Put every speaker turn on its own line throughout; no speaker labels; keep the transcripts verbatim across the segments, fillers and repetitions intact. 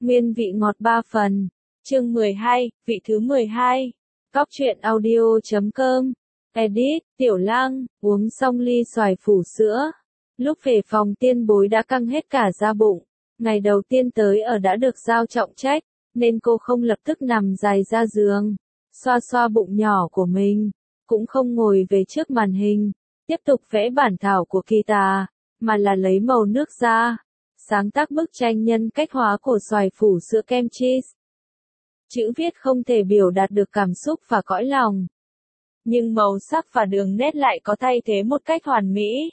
Nguyên vị ngọt ba phần. Chương mười hai, vị thứ mười hai. Góc truyện audio chấm com. Edit, Tiểu Lăng, uống xong ly xoài phủ sữa. Lúc về phòng Tiên Bối đã căng hết cả da bụng. Ngày đầu tiên tới ở đã được giao trọng trách, nên cô không lập tức nằm dài ra giường, xoa xoa bụng nhỏ của mình, cũng không ngồi về trước màn hình, tiếp tục vẽ bản thảo của kỳ tà, mà là lấy màu nước ra, sáng tác bức tranh nhân cách hóa của xoài phủ sữa kem cheese. Chữ viết không thể biểu đạt được cảm xúc và cõi lòng, nhưng màu sắc và đường nét lại có thay thế một cách hoàn mỹ.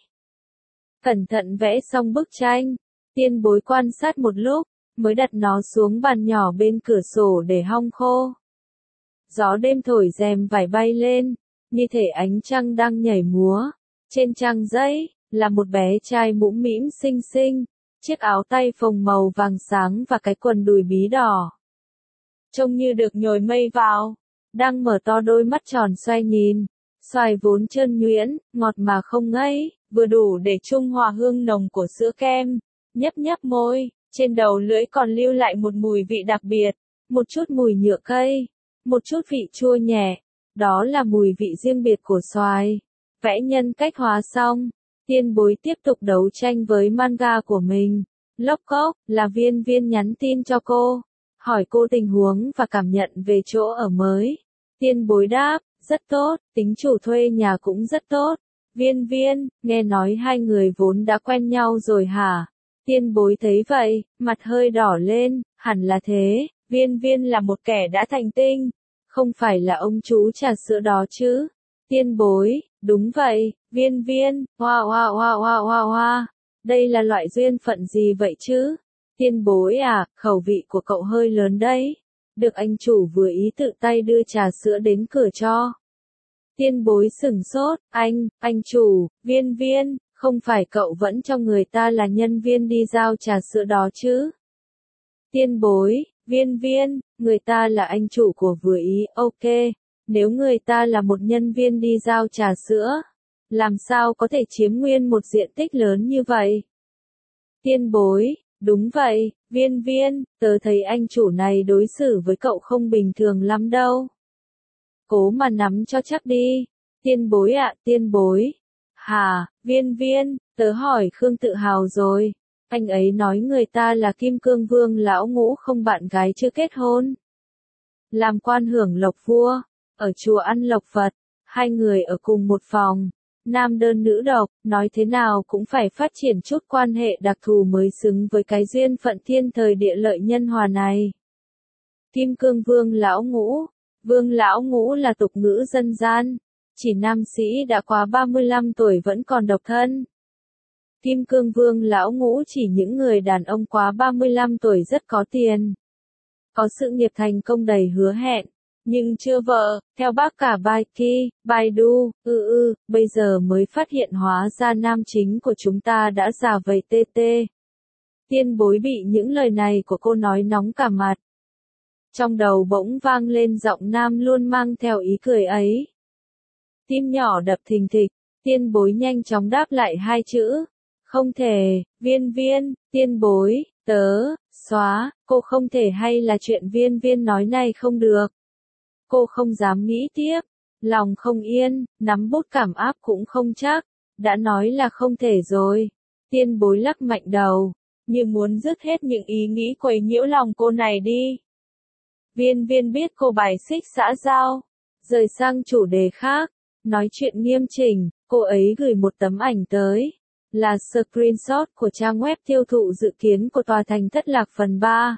Cẩn thận vẽ xong bức tranh, Tiên Bối quan sát một lúc, mới đặt nó xuống bàn nhỏ bên cửa sổ để hong khô. Gió đêm thổi rèm vải bay lên, như thể ánh trăng đang nhảy múa. Trên trang giấy, là một bé trai mũm mĩm xinh xinh, chiếc áo tay phồng màu vàng sáng và cái quần đùi bí đỏ. Trông như được nhồi mây vào, đang mở to đôi mắt tròn xoay nhìn. Xoài vốn trơn nhuyễn, ngọt mà không ngấy, vừa đủ để trung hòa hương nồng của sữa kem. Nhấp nhấp môi, trên đầu lưỡi còn lưu lại một mùi vị đặc biệt, một chút mùi nhựa cây, một chút vị chua nhẹ, đó là mùi vị riêng biệt của xoài. Vẽ nhân cách hóa xong, Tiên Bối tiếp tục đấu tranh với manga của mình. Lốc cốc, là Viên Viên nhắn tin cho cô, hỏi cô tình huống và cảm nhận về chỗ ở mới. Tiên Bối đáp, rất tốt, tính chủ thuê nhà cũng rất tốt. Viên Viên, nghe nói hai người vốn đã quen nhau rồi hả? Tiên Bối thấy vậy, mặt hơi đỏ lên, hẳn là thế, Viên Viên là một kẻ đã thành tinh, không phải là ông chú trà sữa đó chứ. Tiên Bối, đúng vậy, Viên Viên, hoa hoa hoa hoa hoa hoa, đây là loại duyên phận gì vậy chứ? Tiên Bối à, khẩu vị của cậu hơi lớn đấy, được anh chủ vừa ý tự tay đưa trà sữa đến cửa cho. Tiên Bối sửng sốt, anh, anh chủ, Viên Viên, không phải cậu vẫn cho người ta là nhân viên đi giao trà sữa đó chứ? Tiên Bối, Viên Viên, người ta là anh chủ của vừa ý, ok, nếu người ta là một nhân viên đi giao trà sữa, làm sao có thể chiếm nguyên một diện tích lớn như vậy? Tiên Bối, đúng vậy, Viên Viên, tớ thấy anh chủ này đối xử với cậu không bình thường lắm đâu. Cố mà nắm cho chắc đi. Tiên Bối ạ, Tiên Bối. Hà, Viên Viên, tớ hỏi Khương Tự Hào rồi. Anh ấy nói người ta là Kim Cương Vương lão ngũ không bạn gái chưa kết hôn. Làm quan hưởng lộc vua, ở chùa ăn lộc Phật, hai người ở cùng một phòng. Nam đơn nữ độc, nói thế nào cũng phải phát triển chút quan hệ đặc thù mới xứng với cái duyên phận thiên thời địa lợi nhân hòa này. Kim Cương Vương lão ngũ. Vương lão ngũ là tục ngữ dân gian, chỉ nam sĩ đã quá ba mươi lăm tuổi vẫn còn độc thân. Kim Cương Vương lão ngũ chỉ những người đàn ông quá ba mươi lăm tuổi rất có tiền, có sự nghiệp thành công đầy hứa hẹn, nhưng chưa vợ. Theo bác cả Baiki, Baidu, ư ư, bây giờ mới phát hiện hóa ra nam chính của chúng ta đã già vầy tê tê. Tiên Bối bị những lời này của cô nói nóng cả mặt. Trong đầu bỗng vang lên giọng nam luôn mang theo ý cười ấy. Tim nhỏ đập thình thịch, Tiên Bối nhanh chóng đáp lại hai chữ. Không thể, Viên Viên, Tiên Bối, tớ, xóa, cô không thể hay là chuyện Viên Viên nói này không được. Cô không dám nghĩ tiếp, lòng không yên, nắm bút cảm áp cũng không chắc, đã nói là không thể rồi. Tiên Bối lắc mạnh đầu, như muốn dứt hết những ý nghĩ quấy nhiễu lòng cô này đi. Viên Viên biết cô bài xích xã giao, rời sang chủ đề khác, nói chuyện nghiêm chỉnh, cô ấy gửi một tấm ảnh tới, là screenshot của trang web tiêu thụ dự kiến của tòa thành Thất Lạc phần ba.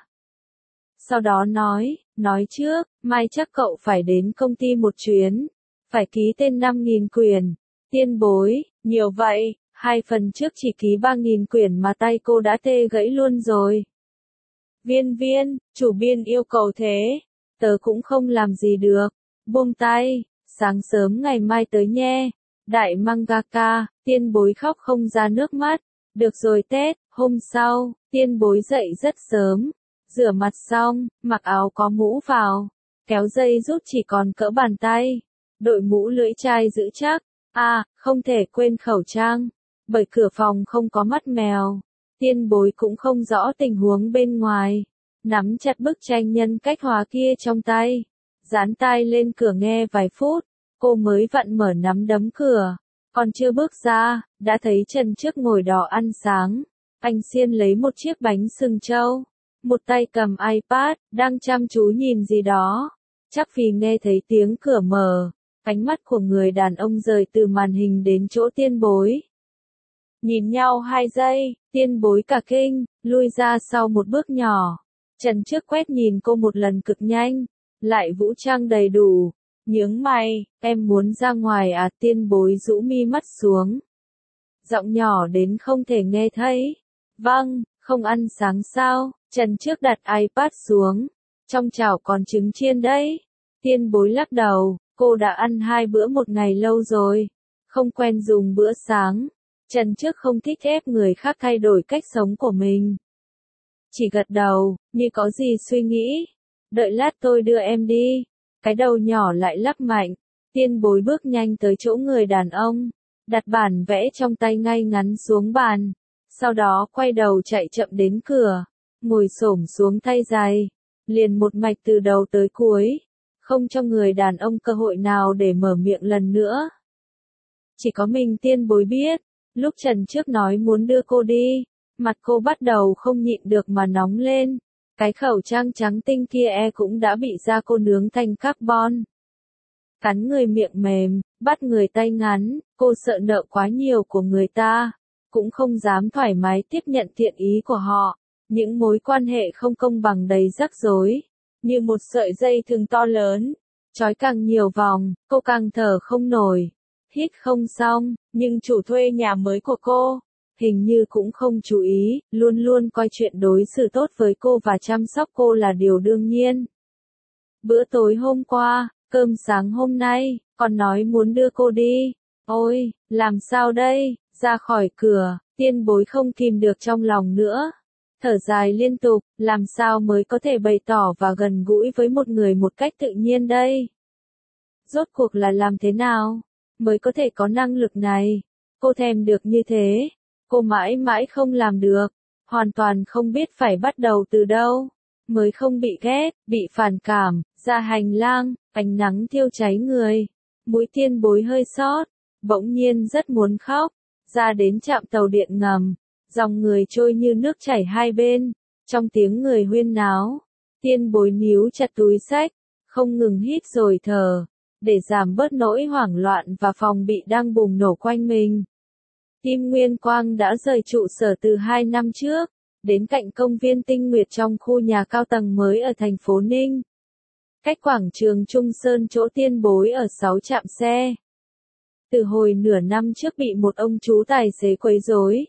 Sau đó nói, nói trước, mai chắc cậu phải đến công ty một chuyến, phải ký tên năm nghìn quyển. Tiên Bối, nhiều vậy, hai phần trước chỉ ký ba nghìn quyển mà tay cô đã tê gãy luôn rồi. Viên Viên, chủ biên yêu cầu thế, tớ cũng không làm gì được, buông tay, sáng sớm ngày mai tới nhé. Đại mangaka, Tiên Bối khóc không ra nước mắt. Được rồi Tết, hôm sau, Tiên Bối dậy rất sớm, rửa mặt xong, mặc áo có mũ vào, kéo dây rút chỉ còn cỡ bàn tay, đội mũ lưỡi chai giữ chắc. À, không thể quên khẩu trang, bởi cửa phòng không có mắt mèo. Tiên Bối cũng không rõ tình huống bên ngoài, nắm chặt bức tranh nhân cách hóa kia trong tay, dán tai lên cửa nghe vài phút, cô mới vặn mở nắm đấm cửa, còn chưa bước ra, đã thấy Trần Trước ngồi đó ăn sáng, anh xiên lấy một chiếc bánh sừng trâu, một tay cầm iPad, đang chăm chú nhìn gì đó, chắc vì nghe thấy tiếng cửa mở, ánh mắt của người đàn ông rời từ màn hình đến chỗ Tiên Bối. Nhìn nhau hai giây, Tiên Bối cả kinh, lui ra sau một bước nhỏ. Trần Trước quét nhìn cô một lần cực nhanh, lại vũ trang đầy đủ, nhướng mày, em muốn ra ngoài à? Tiên Bối rũ mi mắt xuống. Giọng nhỏ đến không thể nghe thấy. Vâng, không ăn sáng sao? Trần Trước đặt iPad xuống, trong chảo còn trứng chiên đấy. Tiên Bối lắc đầu, cô đã ăn hai bữa một ngày lâu rồi, không quen dùng bữa sáng. Trần Trước không thích ép người khác thay đổi cách sống của mình. Chỉ gật đầu, như có gì suy nghĩ. Đợi lát tôi đưa em đi. Cái đầu nhỏ lại lắc mạnh. Tiên Bối bước nhanh tới chỗ người đàn ông, đặt bản vẽ trong tay ngay ngắn xuống bàn. Sau đó quay đầu chạy chậm đến cửa, ngồi xổm xuống thay giày, liền một mạch từ đầu tới cuối, không cho người đàn ông cơ hội nào để mở miệng lần nữa. Chỉ có mình Tiên Bối biết, lúc Trần Trước nói muốn đưa cô đi, mặt cô bắt đầu không nhịn được mà nóng lên. Cái khẩu trang trắng tinh kia e cũng đã bị da cô nướng thành carbon. Cắn người miệng mềm, bắt người tay ngắn, cô sợ nợ quá nhiều của người ta, cũng không dám thoải mái tiếp nhận thiện ý của họ. Những mối quan hệ không công bằng đầy rắc rối, như một sợi dây thừng to lớn, trói càng nhiều vòng, cô càng thở không nổi, hít không xong, nhưng chủ thuê nhà mới của cô, hình như cũng không chú ý, luôn luôn coi chuyện đối xử tốt với cô và chăm sóc cô là điều đương nhiên. Bữa tối hôm qua, cơm sáng hôm nay, còn nói muốn đưa cô đi. Ôi, làm sao đây? Ra khỏi cửa, Tiên Bối không kìm được trong lòng nữa. Thở dài liên tục, làm sao mới có thể bày tỏ và gần gũi với một người một cách tự nhiên đây? Rốt cuộc là làm thế nào mới có thể có năng lực này? Cô thèm được như thế, cô mãi mãi không làm được, hoàn toàn không biết phải bắt đầu từ đâu, mới không bị ghét, bị phản cảm. Ra hành lang, ánh nắng thiêu cháy người, mũi Tiên Bối hơi sót, bỗng nhiên rất muốn khóc. Ra đến trạm tàu điện ngầm, dòng người trôi như nước chảy hai bên, trong tiếng người huyên náo, Tiên Bối níu chặt túi xách, không ngừng hít rồi thở, để giảm bớt nỗi hoảng loạn và phòng bị đang bùng nổ quanh mình. Kim Nguyên Quang đã rời trụ sở từ hai năm trước, đến cạnh công viên Tinh Nguyệt trong khu nhà cao tầng mới ở thành phố Ninh. Cách quảng trường Trung Sơn chỗ Tiên Bối ở sáu trạm xe. Từ hồi nửa năm trước bị một ông chú tài xế quấy rối,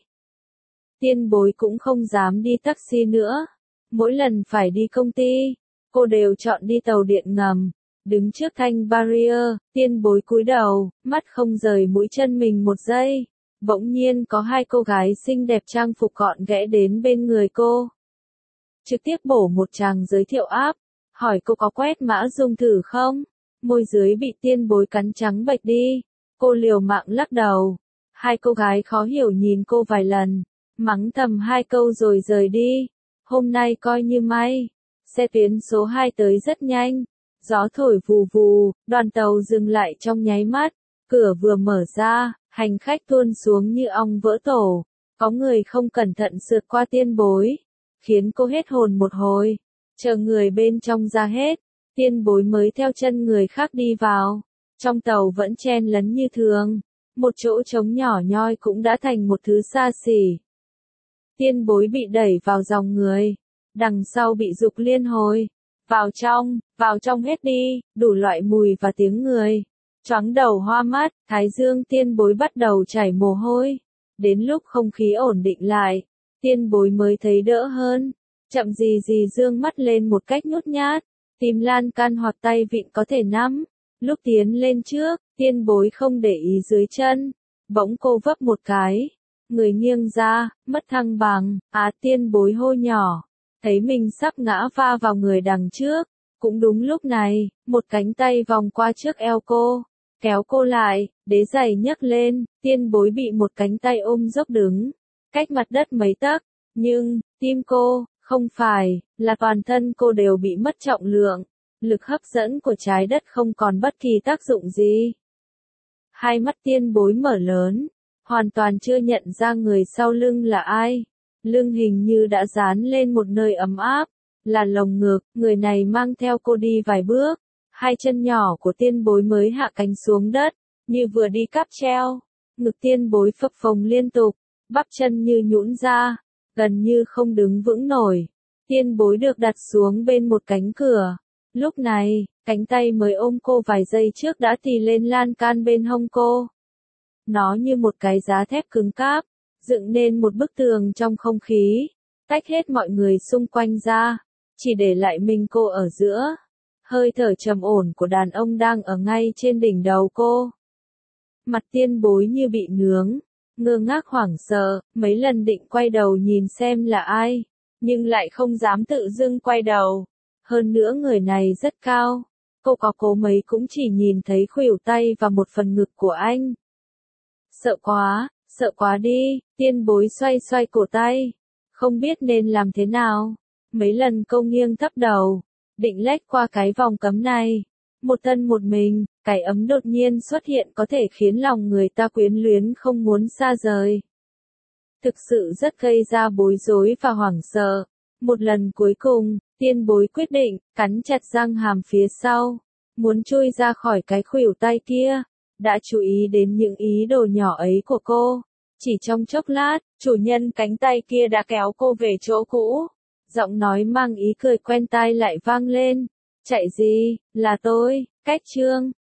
Tiên Bối cũng không dám đi taxi nữa. Mỗi lần phải đi công ty, cô đều chọn đi tàu điện ngầm. Đứng trước thanh barrier, Tiên Bối cúi đầu, mắt không rời mũi chân mình một giây. Bỗng nhiên có hai cô gái xinh đẹp trang phục gọn ghẽ đến bên người cô. Trực tiếp bổ một tràng giới thiệu app, hỏi cô có quét mã dùng thử không? Môi dưới bị Tiên Bối cắn trắng bệch đi. Cô liều mạng lắc đầu. Hai cô gái khó hiểu nhìn cô vài lần, mắng thầm hai câu rồi rời đi. Hôm nay coi như may. Xe tuyến số hai tới rất nhanh. Gió thổi vù vù, đoàn tàu dừng lại trong nháy mắt. Cửa vừa mở ra, hành khách tuôn xuống như ong vỡ tổ. Có người không cẩn thận sượt qua Tiên Bối, khiến cô hết hồn một hồi. Chờ người bên trong ra hết, Tiên Bối mới theo chân người khác đi vào. Trong tàu vẫn chen lấn như thường, một chỗ trống nhỏ nhoi cũng đã thành một thứ xa xỉ. Tiên Bối bị đẩy vào dòng người, đằng sau bị giục liên hồi. Vào trong, vào trong hết đi, đủ loại mùi và tiếng người. Choáng đầu hoa mắt, thái dương Tiên Bối bắt đầu chảy mồ hôi. Đến lúc không khí ổn định lại, Tiên Bối mới thấy đỡ hơn. Chậm gì gì dương mắt lên một cách nhút nhát, tìm lan can hoặc tay vịn có thể nắm. Lúc tiến lên trước, Tiên Bối không để ý dưới chân. Bỗng cô vấp một cái, người nghiêng ra, mất thăng bằng. À, Tiên Bối hô nhỏ, thấy mình sắp ngã va vào người đằng trước. Cũng đúng lúc này, một cánh tay vòng qua trước eo cô, kéo cô lại, đế giày nhấc lên. Tiên Bối bị một cánh tay ôm dốc đứng, cách mặt đất mấy tấc, nhưng tim cô Không phải, là toàn thân cô đều bị mất trọng lượng. Lực hấp dẫn của trái đất không còn bất kỳ tác dụng gì. Hai mắt Tiên Bối mở lớn, hoàn toàn chưa nhận ra người sau lưng là ai. Lưng hình như đã dán lên một nơi ấm áp, là lồng ngực, người này mang theo cô đi vài bước. Hai chân nhỏ của Tiên Bối mới hạ cánh xuống đất, như vừa đi cáp treo. Ngực Tiên Bối phập phồng liên tục, bắp chân như nhũn ra, gần như không đứng vững nổi. Tiên Bối được đặt xuống bên một cánh cửa. Lúc này, cánh tay mới ôm cô vài giây trước đã tì lên lan can bên hông cô. Nó như một cái giá thép cứng cáp, dựng nên một bức tường trong không khí, tách hết mọi người xung quanh ra, chỉ để lại mình cô ở giữa. Hơi thở trầm ổn của đàn ông đang ở ngay trên đỉnh đầu cô. Mặt Tiên Bối như bị nướng, ngơ ngác hoảng sợ, mấy lần định quay đầu nhìn xem là ai, nhưng lại không dám tự dưng quay đầu. Hơn nữa người này rất cao, cô có cố mấy cũng chỉ nhìn thấy khuỷu tay và một phần ngực của anh. Sợ quá, sợ quá đi, Tiên Bối xoay xoay cổ tay, không biết nên làm thế nào. Mấy lần cô nghiêng thấp đầu, định lách qua cái vòng cấm này. Một thân một mình, cái ấm đột nhiên xuất hiện có thể khiến lòng người ta quyến luyến không muốn xa rời. Thực sự rất gây ra bối rối và hoảng sợ. Một lần cuối cùng, Tiên Bối quyết định, cắn chặt răng hàm phía sau, muốn chui ra khỏi cái khuỷu tay kia. Đã chú ý đến những ý đồ nhỏ ấy của cô. Chỉ trong chốc lát, chủ nhân cánh tay kia đã kéo cô về chỗ cũ. Giọng nói mang ý cười quen tai lại vang lên. Chạy gì, là tôi, Cách Trương.